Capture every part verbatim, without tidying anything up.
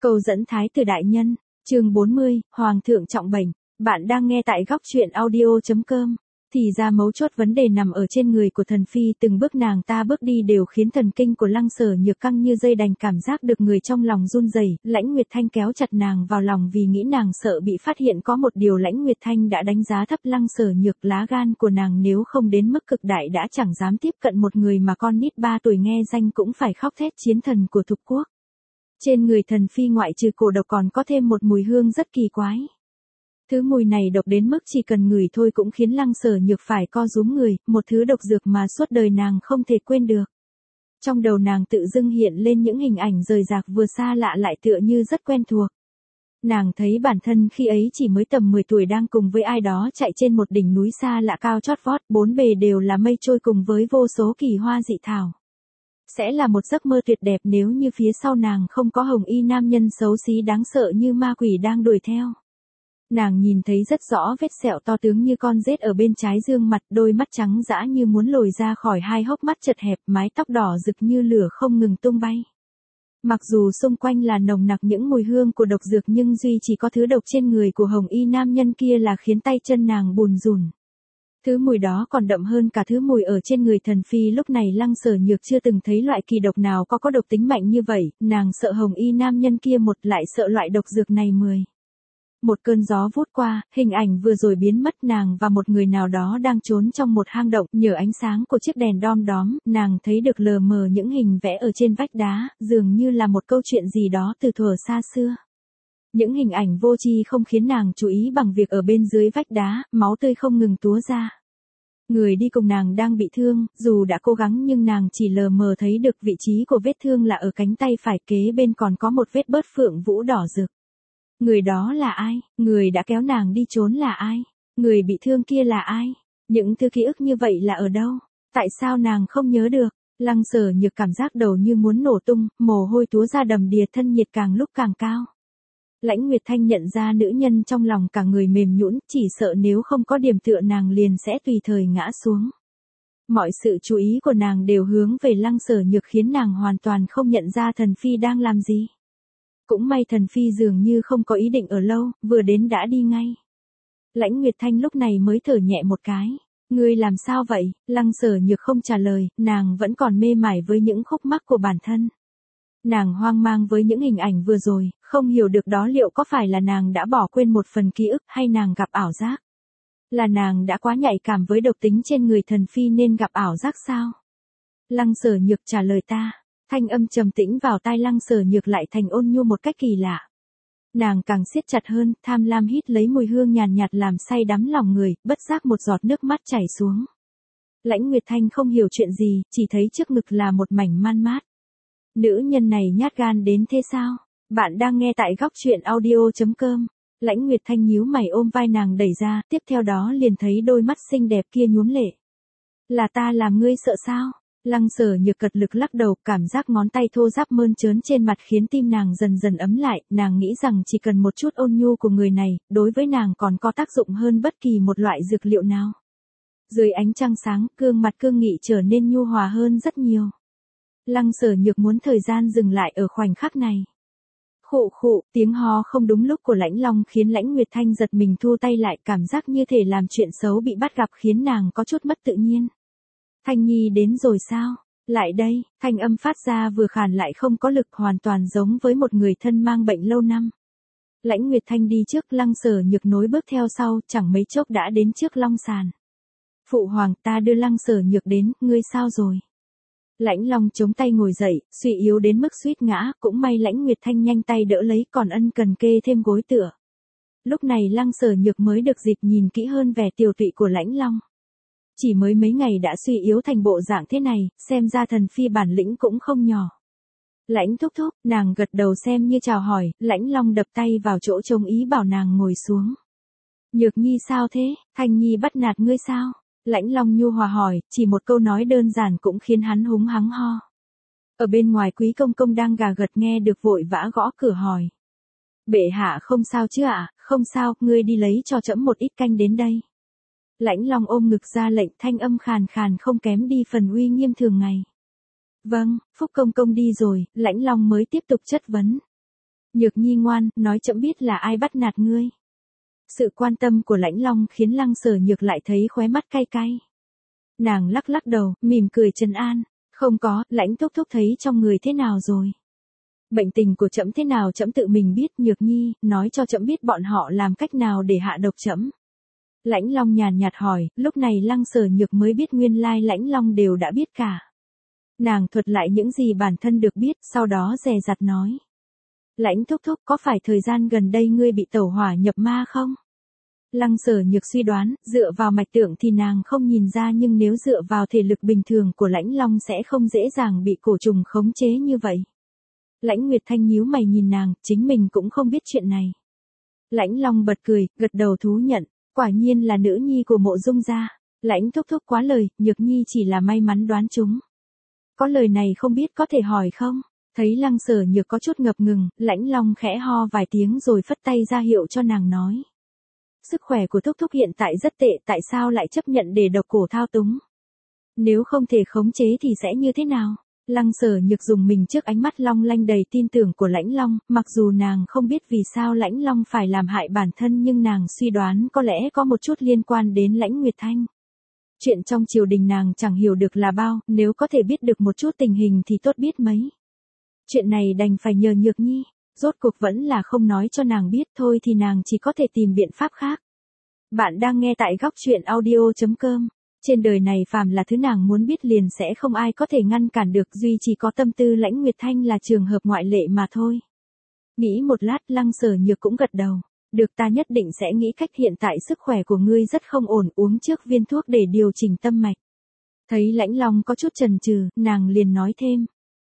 Câu dẫn thái tử đại nhân, chương bốn mươi, Hoàng thượng trọng bệnh. Bạn đang nghe tại góc truyện audio chấm com. Thì ra mấu chốt vấn đề nằm ở trên người của thần phi, từng bước nàng ta bước đi đều khiến thần kinh của Lăng Sở Nhược căng như dây đành, cảm giác được người trong lòng run rẩy. Lãnh Nguyệt Thanh kéo chặt nàng vào lòng vì nghĩ nàng sợ bị phát hiện có một điều. Lãnh Nguyệt Thanh đã đánh giá thấp Lăng Sở Nhược, lá gan của nàng nếu không đến mức cực đại đã chẳng dám tiếp cận một người mà con nít ba tuổi nghe danh cũng phải khóc thét chiến thần của thục quốc. Trên người thần phi ngoại trừ cổ độc còn có thêm một mùi hương rất kỳ quái. Thứ mùi này độc đến mức chỉ cần ngửi thôi cũng khiến Lăng Sở Nhược phải co rúm người, một thứ độc dược mà suốt đời nàng không thể quên được. Trong đầu nàng tự dưng hiện lên những hình ảnh rời rạc vừa xa lạ lại tựa như rất quen thuộc. Nàng thấy bản thân khi ấy chỉ mới tầm mười tuổi đang cùng với ai đó chạy trên một đỉnh núi xa lạ cao chót vót, bốn bề đều là mây trôi cùng với vô số kỳ hoa dị thảo. Sẽ là một giấc mơ tuyệt đẹp nếu như phía sau nàng không có hồng y nam nhân xấu xí đáng sợ như ma quỷ đang đuổi theo. Nàng nhìn thấy rất rõ vết sẹo to tướng như con rết ở bên trái dương mặt, đôi mắt trắng dã như muốn lồi ra khỏi hai hốc mắt chật hẹp, mái tóc đỏ rực như lửa không ngừng tung bay. Mặc dù xung quanh là nồng nặc những mùi hương của độc dược nhưng duy chỉ có thứ độc trên người của hồng y nam nhân kia là khiến tay chân nàng bùn rùn. Thứ mùi đó còn đậm hơn cả thứ mùi ở trên người thần phi lúc này. Lăng Sở Nhược chưa từng thấy loại kỳ độc nào có có độc tính mạnh như vậy, nàng sợ hồng y nam nhân kia một, lại sợ loại độc dược này mười. Một cơn gió vút qua, hình ảnh vừa rồi biến mất, nàng và một người nào đó đang trốn trong một hang động, nhờ ánh sáng của chiếc đèn đom đóm, nàng thấy được lờ mờ những hình vẽ ở trên vách đá, dường như là một câu chuyện gì đó từ thuở xa xưa. Những hình ảnh vô tri không khiến nàng chú ý bằng việc ở bên dưới vách đá, máu tươi không ngừng túa ra. Người đi cùng nàng đang bị thương, dù đã cố gắng nhưng nàng chỉ lờ mờ thấy được vị trí của vết thương là ở cánh tay phải, kế bên còn có một vết bớt phượng vũ đỏ rực. Người đó là ai? Người đã kéo nàng đi trốn là ai? Người bị thương kia là ai? Những thứ ký ức như vậy là ở đâu? Tại sao nàng không nhớ được? Lăng Sở Nhược cảm giác đầu như muốn nổ tung, mồ hôi túa ra đầm đìa, thân nhiệt càng lúc càng cao. Lãnh Nguyệt Thanh nhận ra nữ nhân trong lòng cả người mềm nhũn, chỉ sợ nếu không có điểm tựa nàng liền sẽ tùy thời ngã xuống. Mọi sự chú ý của nàng đều hướng về Lăng Sở Nhược khiến nàng hoàn toàn không nhận ra thần phi đang làm gì. Cũng may thần phi dường như không có ý định ở lâu, vừa đến đã đi ngay. Lãnh Nguyệt Thanh lúc này mới thở nhẹ một cái. Ngươi làm sao vậy? Lăng Sở Nhược không trả lời, nàng vẫn còn mê mải với những khúc mắc của bản thân. Nàng hoang mang với những hình ảnh vừa rồi, không hiểu được đó liệu có phải là nàng đã bỏ quên một phần ký ức hay nàng gặp ảo giác. Là nàng đã quá nhạy cảm với độc tính trên người thần phi nên gặp ảo giác sao? Lăng Sở Nhược trả lời ta. Thanh âm trầm tĩnh vào tai Lăng Sở Nhược lại thành ôn nhu một cách kỳ lạ. Nàng càng siết chặt hơn, tham lam hít lấy mùi hương nhàn nhạt, nhạt làm say đắm lòng người, bất giác một giọt nước mắt chảy xuống. Lãnh Nguyệt Thanh không hiểu chuyện gì, chỉ thấy trước ngực là một mảnh man mát. Nữ nhân này nhát gan đến thế sao? Bạn đang nghe tại góc truyện audio chấm com. Lãnh Nguyệt Thanh nhíu mày ôm vai nàng đẩy ra, tiếp theo đó liền thấy đôi mắt xinh đẹp kia nhuốm lệ. Là ta làm ngươi sợ sao? Lăng Sở Nhược cật lực lắc đầu, cảm giác ngón tay thô ráp mơn trớn trên mặt khiến tim nàng dần dần ấm lại, nàng nghĩ rằng chỉ cần một chút ôn nhu của người này, đối với nàng còn có tác dụng hơn bất kỳ một loại dược liệu nào. Dưới ánh trăng sáng, gương mặt cương nghị trở nên nhu hòa hơn rất nhiều. Lăng Sở Nhược muốn thời gian dừng lại ở khoảnh khắc này. Khụ khụ, tiếng ho không đúng lúc của Lãnh Long khiến Lãnh Nguyệt Thanh giật mình thu tay lại, cảm giác như thể làm chuyện xấu bị bắt gặp khiến nàng có chút mất tự nhiên. Thanh Nhi đến rồi sao? Lại đây, thanh âm phát ra vừa khàn lại không có lực, hoàn toàn giống với một người thân mang bệnh lâu năm. Lãnh Nguyệt Thanh đi trước, Lăng Sở Nhược nối bước theo sau, chẳng mấy chốc đã đến trước Long sàn. Phụ hoàng, ta đưa Lăng Sở Nhược đến, ngươi sao rồi? Lãnh Long chống tay ngồi dậy, suy yếu đến mức suýt ngã, cũng may Lãnh Nguyệt Thanh nhanh tay đỡ lấy, còn ân cần kê thêm gối tựa. Lúc này Lăng Sở Nhược mới được dịp nhìn kỹ hơn vẻ tiều tụy của Lãnh Long. Chỉ mới mấy ngày đã suy yếu thành bộ dạng thế này, xem ra thần phi bản lĩnh cũng không nhỏ. Lãnh thúc thúc, nàng gật đầu xem như chào hỏi, Lãnh Long đập tay vào chỗ trống ý bảo nàng ngồi xuống. Nhược Nhi sao thế, Thanh Nhi bắt nạt ngươi sao? Lãnh Long nhu hòa hỏi, chỉ một câu nói đơn giản cũng khiến hắn húng hắng ho. Ở bên ngoài Quý công công đang gà gật nghe được vội vã gõ cửa hỏi. Bệ hạ không sao chứ ạ? Không sao, ngươi đi lấy cho trẫm một ít canh đến đây. Lãnh Long ôm ngực ra lệnh, thanh âm khàn khàn không kém đi phần uy nghiêm thường ngày. Vâng, Phúc công công đi rồi, Lãnh Long mới tiếp tục chất vấn. Nhược nhi ngoan, nói chậm biết là ai bắt nạt ngươi. Sự quan tâm của Lãnh Long khiến Lăng Sở Nhược lại thấy khóe mắt cay cay. Nàng lắc lắc đầu, mỉm cười trấn an, không có, Lãnh thúc thúc thấy trong người thế nào rồi? Bệnh tình của trẫm thế nào trẫm tự mình biết, Nhược nhi, nói cho trẫm biết bọn họ làm cách nào để hạ độc trẫm. Lãnh Long nhàn nhạt hỏi, lúc này Lăng Sở Nhược mới biết nguyên lai Lãnh Long đều đã biết cả. Nàng thuật lại những gì bản thân được biết, sau đó dè dặt nói. Lãnh thúc thúc, có phải thời gian gần đây ngươi bị tẩu hỏa nhập ma không? Lăng Sở Nhược suy đoán, dựa vào mạch tượng thì nàng không nhìn ra, nhưng nếu dựa vào thể lực bình thường của Lãnh Long sẽ không dễ dàng bị cổ trùng khống chế như vậy. Lãnh Nguyệt Thanh nhíu mày nhìn nàng, chính mình cũng không biết chuyện này. Lãnh Long bật cười, gật đầu thú nhận, quả nhiên là nữ nhi của Mộ Dung gia. Lãnh thúc thúc quá lời, Nhược nhi chỉ là may mắn đoán trúng. Có lời này không biết có thể hỏi không? Thấy Lăng Sở Nhược có chút ngập ngừng, Lãnh Long khẽ ho vài tiếng rồi phất tay ra hiệu cho nàng nói. Sức khỏe của thúc thúc hiện tại rất tệ, tại sao lại chấp nhận để độc cổ thao túng? Nếu không thể khống chế thì sẽ như thế nào? Lăng Sở Nhược dùng mình trước ánh mắt long lanh đầy tin tưởng của Lãnh Long, mặc dù nàng không biết vì sao Lãnh Long phải làm hại bản thân, nhưng nàng suy đoán có lẽ có một chút liên quan đến Lãnh Nguyệt Thanh. Chuyện trong triều đình nàng chẳng hiểu được là bao, nếu có thể biết được một chút tình hình thì tốt biết mấy. Chuyện này đành phải nhờ Nhược nhi, rốt cuộc vẫn là không nói cho nàng biết, thôi thì nàng chỉ có thể tìm biện pháp khác. Bạn đang nghe tại góc truyện audio chấm com. Trên đời này phàm là thứ nàng muốn biết liền sẽ không ai có thể ngăn cản được, duy chỉ có tâm tư Lãnh Nguyệt Thanh là trường hợp ngoại lệ mà thôi. Nghĩ một lát, Lăng Sở Nhược cũng gật đầu. Được, ta nhất định sẽ nghĩ cách, hiện tại sức khỏe của ngươi rất không ổn, uống trước viên thuốc để điều chỉnh tâm mạch. Thấy Lãnh Long có chút chần chừ, nàng liền nói thêm.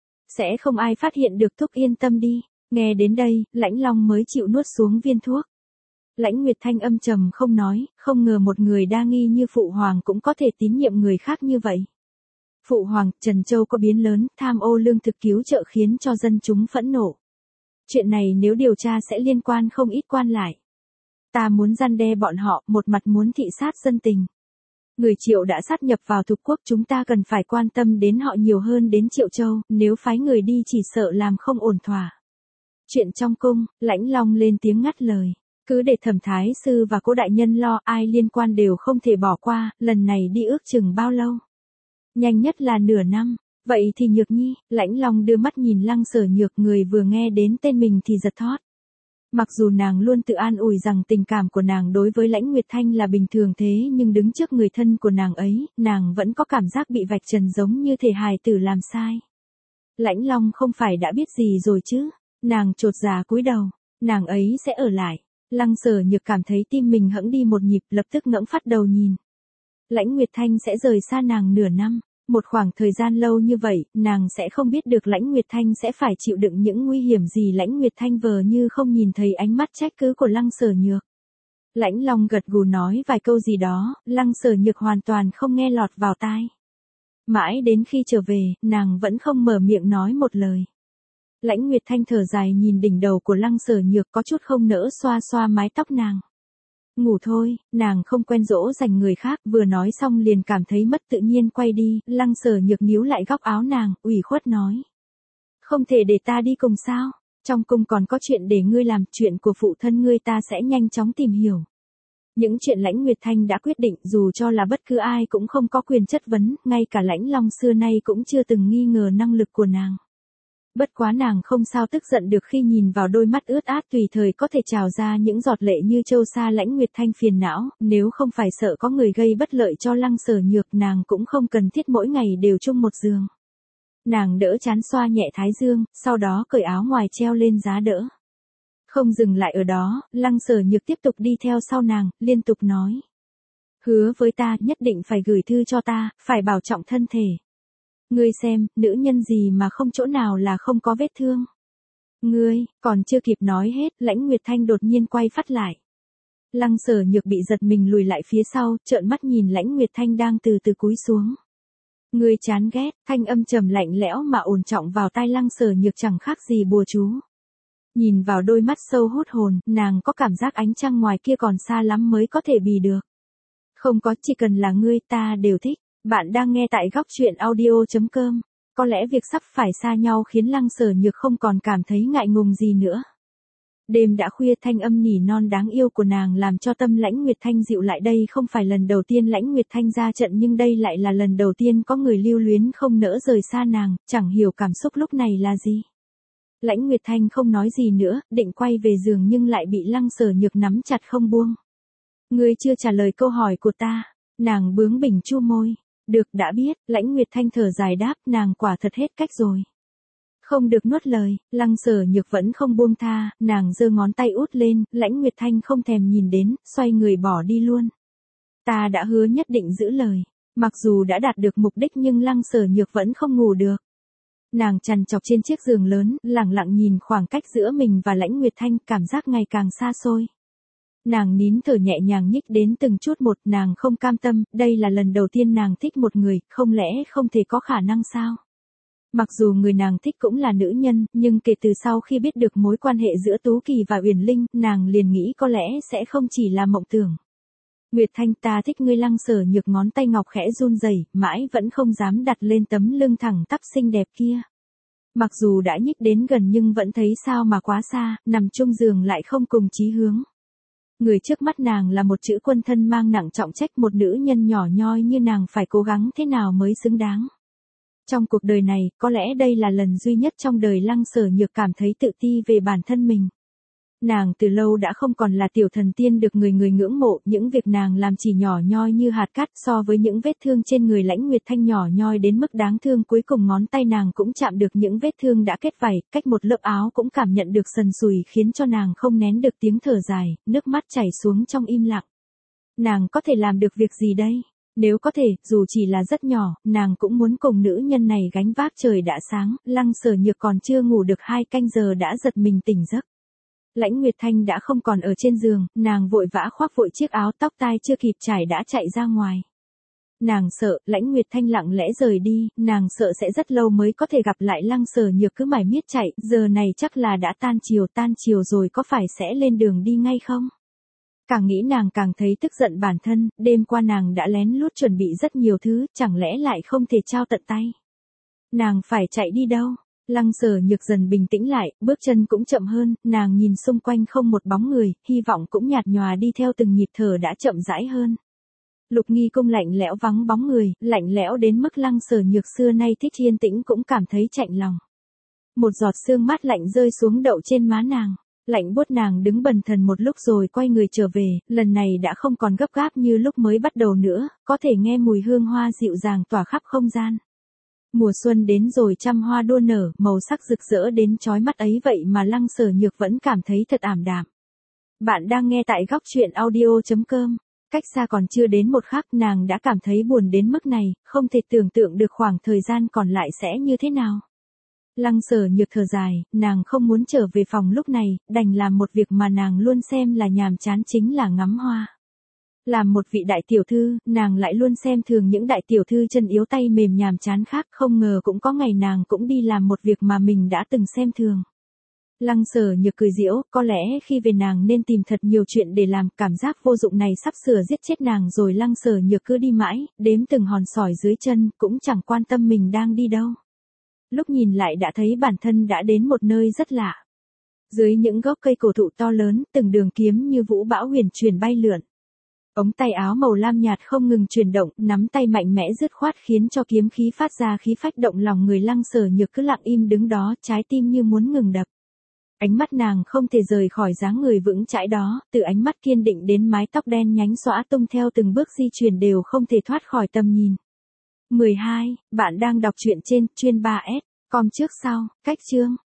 Sẽ không ai phát hiện được, thúc yên tâm đi. Nghe đến đây, Lãnh Long mới chịu nuốt xuống viên thuốc. Lãnh Nguyệt Thanh âm trầm không nói, không ngờ một người đa nghi như Phụ Hoàng cũng có thể tín nhiệm người khác như vậy. Phụ Hoàng, Trần Châu có biến lớn, tham ô lương thực cứu trợ khiến cho dân chúng phẫn nộ. Chuyện này nếu điều tra sẽ liên quan không ít quan lại. Ta muốn răn đe bọn họ, một mặt muốn thị sát dân tình. Người Triệu đã sát nhập vào thuộc quốc, chúng ta cần phải quan tâm đến họ nhiều hơn đến Triệu Châu, nếu phái người đi chỉ sợ làm không ổn thỏa. Chuyện trong cung, Lãnh Long lên tiếng ngắt lời. Cứ để Thẩm Thái Sư và Cố đại nhân lo, ai liên quan đều không thể bỏ qua, lần này đi ước chừng bao lâu? Nhanh nhất là nửa năm. Vậy thì Nhược nhi, Lãnh Long đưa mắt nhìn Lăng Sở Nhược, người vừa nghe đến tên mình thì giật thót. Mặc dù nàng luôn tự an ủi rằng tình cảm của nàng đối với Lãnh Nguyệt Thanh là bình thường, thế nhưng đứng trước người thân của nàng ấy, nàng vẫn có cảm giác bị vạch trần, giống như thể hài tử làm sai. Lãnh Long không phải đã biết gì rồi chứ? Nàng chột dạ cúi đầu, nàng ấy sẽ ở lại. Lăng Sở Nhược cảm thấy tim mình hẫng đi một nhịp, lập tức ngẩng phát đầu nhìn. Lãnh Nguyệt Thanh sẽ rời xa nàng nửa năm, một khoảng thời gian lâu như vậy, nàng sẽ không biết được Lãnh Nguyệt Thanh sẽ phải chịu đựng những nguy hiểm gì. Lãnh Nguyệt Thanh vờ như không nhìn thấy ánh mắt trách cứ của Lăng Sở Nhược. Lãnh Long gật gù nói vài câu gì đó, Lăng Sở Nhược hoàn toàn không nghe lọt vào tai. Mãi đến khi trở về, nàng vẫn không mở miệng nói một lời. Lãnh Nguyệt Thanh thở dài nhìn đỉnh đầu của Lăng Sở Nhược, có chút không nỡ xoa xoa mái tóc nàng. Ngủ thôi, nàng không quen dỗ dành người khác, vừa nói xong liền cảm thấy mất tự nhiên quay đi. Lăng Sở Nhược níu lại góc áo nàng, ủy khuất nói. Không thể để ta đi cùng sao? Trong cung còn có chuyện để ngươi làm, chuyện của phụ thân ngươi ta sẽ nhanh chóng tìm hiểu. Những chuyện Lãnh Nguyệt Thanh đã quyết định, dù cho là bất cứ ai cũng không có quyền chất vấn, ngay cả Lãnh Long xưa nay cũng chưa từng nghi ngờ năng lực của nàng. Bất quá nàng không sao tức giận được khi nhìn vào đôi mắt ướt át tùy thời có thể trào ra những giọt lệ như châu sa. Lãnh Nguyệt Thanh phiền não, nếu không phải sợ có người gây bất lợi cho Lăng Sở Nhược, nàng cũng không cần thiết mỗi ngày đều chung một giường. Nàng đỡ chán xoa nhẹ thái dương, sau đó cởi áo ngoài treo lên giá đỡ. Không dừng lại ở đó, Lăng Sở Nhược tiếp tục đi theo sau nàng, liên tục nói. Hứa với ta, nhất định phải gửi thư cho ta, phải bảo trọng thân thể. Ngươi xem, nữ nhân gì mà không chỗ nào là không có vết thương. Ngươi, còn chưa kịp nói hết, Lãnh Nguyệt Thanh đột nhiên quay phát lại. Lăng Sở Nhược bị giật mình lùi lại phía sau, trợn mắt nhìn Lãnh Nguyệt Thanh đang từ từ cúi xuống. Ngươi chán ghét, thanh âm trầm lạnh lẽo mà ổn trọng vào tai Lăng Sở Nhược chẳng khác gì bùa chú. Nhìn vào đôi mắt sâu hút hồn, nàng có cảm giác ánh trăng ngoài kia còn xa lắm mới có thể bì được. Không có, chỉ cần là ngươi ta đều thích. Bạn đang nghe tại góc truyện audio chấm com. Có lẽ việc sắp phải xa nhau khiến Lăng Sở Nhược không còn cảm thấy ngại ngùng gì nữa. Đêm đã khuya, thanh âm nỉ non đáng yêu của nàng làm cho tâm Lãnh Nguyệt Thanh dịu lại. Đây không phải lần đầu tiên Lãnh Nguyệt Thanh ra trận, nhưng đây lại là lần đầu tiên có người lưu luyến không nỡ rời xa nàng, chẳng hiểu cảm xúc lúc này là gì. Lãnh Nguyệt Thanh không nói gì nữa, định quay về giường nhưng lại bị Lăng Sở Nhược nắm chặt không buông. Ngươi chưa trả lời câu hỏi của ta. Nàng bướng bỉnh chu môi. Được, đã biết. Lãnh Nguyệt Thanh thở dài đáp, nàng quả thật hết cách rồi. Không được nuốt lời, Lăng Sở Nhược vẫn không buông tha, nàng giơ ngón tay út lên, Lãnh Nguyệt Thanh không thèm nhìn đến, xoay người bỏ đi luôn. Ta đã hứa nhất định giữ lời. Mặc dù đã đạt được mục đích nhưng Lăng Sở Nhược vẫn không ngủ được. Nàng trằn trọc trên chiếc giường lớn, lặng lặng nhìn khoảng cách giữa mình và Lãnh Nguyệt Thanh, cảm giác ngày càng xa xôi. Nàng nín thở nhẹ nhàng nhích đến từng chút một, nàng không cam tâm, đây là lần đầu tiên nàng thích một người, không lẽ không thể có khả năng sao? Mặc dù người nàng thích cũng là nữ nhân, nhưng kể từ sau khi biết được mối quan hệ giữa Tú Kỳ và Uyển Linh, nàng liền nghĩ có lẽ sẽ không chỉ là mộng tưởng. Nguyệt Thanh, ta thích ngươi. Lăng Sở Nhược ngón tay ngọc khẽ run rẩy, mãi vẫn không dám đặt lên tấm lưng thẳng tắp xinh đẹp kia. Mặc dù đã nhích đến gần nhưng vẫn thấy sao mà quá xa, nằm chung giường lại không cùng chí hướng. Người trước mắt nàng là một chữ quân thân mang nặng trọng trách, một nữ nhân nhỏ nhoi như nàng phải cố gắng thế nào mới xứng đáng. Trong cuộc đời này, có lẽ đây là lần duy nhất trong đời Lăng Sở Nhược cảm thấy tự ti về bản thân mình. Nàng từ lâu đã không còn là tiểu thần tiên được người người ngưỡng mộ, những việc nàng làm chỉ nhỏ nhoi như hạt cát so với những vết thương trên người Lãnh Nguyệt Thanh nhỏ nhoi đến mức đáng thương. Cuối cùng ngón tay nàng cũng chạm được những vết thương đã kết vảy, cách một lớp áo cũng cảm nhận được sần sùi, khiến cho nàng không nén được tiếng thở dài, nước mắt chảy xuống trong im lặng. Nàng có thể làm được việc gì đây? Nếu có thể, dù chỉ là rất nhỏ, nàng cũng muốn cùng nữ nhân này gánh vác. Trời đã sáng, Lăng Sở Nhược còn chưa ngủ được hai canh giờ đã giật mình tỉnh giấc. Lãnh Nguyệt Thanh đã không còn ở trên giường, nàng vội vã khoác vội chiếc áo, tóc tai chưa kịp trải đã chạy ra ngoài. Nàng sợ, Lãnh Nguyệt Thanh lặng lẽ rời đi, nàng sợ sẽ rất lâu mới có thể gặp lại. Lăng Sở Nhược cứ mải miết chạy, giờ này chắc là đã tan chiều, tan chiều rồi có phải sẽ lên đường đi ngay không? Càng nghĩ nàng càng thấy tức giận bản thân, đêm qua nàng đã lén lút chuẩn bị rất nhiều thứ, chẳng lẽ lại không thể trao tận tay? Nàng phải chạy đi đâu? Lăng Sở Nhược dần bình tĩnh lại, bước chân cũng chậm hơn, nàng nhìn xung quanh không một bóng người, hy vọng cũng nhạt nhòa đi theo từng nhịp thở đã chậm rãi hơn. Lục Nghi Cung lạnh lẽo vắng bóng người, lạnh lẽo đến mức Lăng Sở Nhược xưa nay thích yên tĩnh cũng cảm thấy chạnh lòng. Một giọt sương mát lạnh rơi xuống đậu trên má nàng. Lạnh buốt, nàng đứng bần thần một lúc rồi quay người trở về, lần này đã không còn gấp gáp như lúc mới bắt đầu nữa, có thể nghe mùi hương hoa dịu dàng tỏa khắp không gian. Mùa xuân đến rồi, trăm hoa đua nở, màu sắc rực rỡ đến chói mắt ấy vậy mà Lăng Sở Nhược vẫn cảm thấy thật ảm đạm. Bạn đang nghe tại góc truyện audio chấm com. Cách xa còn chưa đến một khắc, nàng đã cảm thấy buồn đến mức này, không thể tưởng tượng được khoảng thời gian còn lại sẽ như thế nào. Lăng Sở Nhược thở dài, nàng không muốn trở về phòng lúc này, đành làm một việc mà nàng luôn xem là nhàm chán, chính là ngắm hoa. Làm một vị đại tiểu thư, nàng lại luôn xem thường những đại tiểu thư chân yếu tay mềm nhàm chán khác, không ngờ cũng có ngày nàng cũng đi làm một việc mà mình đã từng xem thường. Lăng Sở Nhược cười giễu, có lẽ khi về nàng nên tìm thật nhiều chuyện để làm, cảm giác vô dụng này sắp sửa giết chết nàng rồi. Lăng Sở Nhược cứ đi mãi, đếm từng hòn sỏi dưới chân, cũng chẳng quan tâm mình đang đi đâu. Lúc nhìn lại đã thấy bản thân đã đến một nơi rất lạ. Dưới những gốc cây cổ thụ to lớn, từng đường kiếm như vũ bão huyền chuyển bay lượn. Ống tay áo màu lam nhạt không ngừng chuyển động, nắm tay mạnh mẽ dứt khoát khiến cho kiếm khí phát ra khí phách động lòng người. Lăng Sở Nhược cứ lặng im đứng đó, trái tim như muốn ngừng đập. Ánh mắt nàng không thể rời khỏi dáng người vững chãi đó, từ ánh mắt kiên định đến mái tóc đen nhánh xõa tung theo từng bước di chuyển đều không thể thoát khỏi tầm nhìn. mười hai, bạn đang đọc truyện trên chuyên ba S com trước sau, cách chương.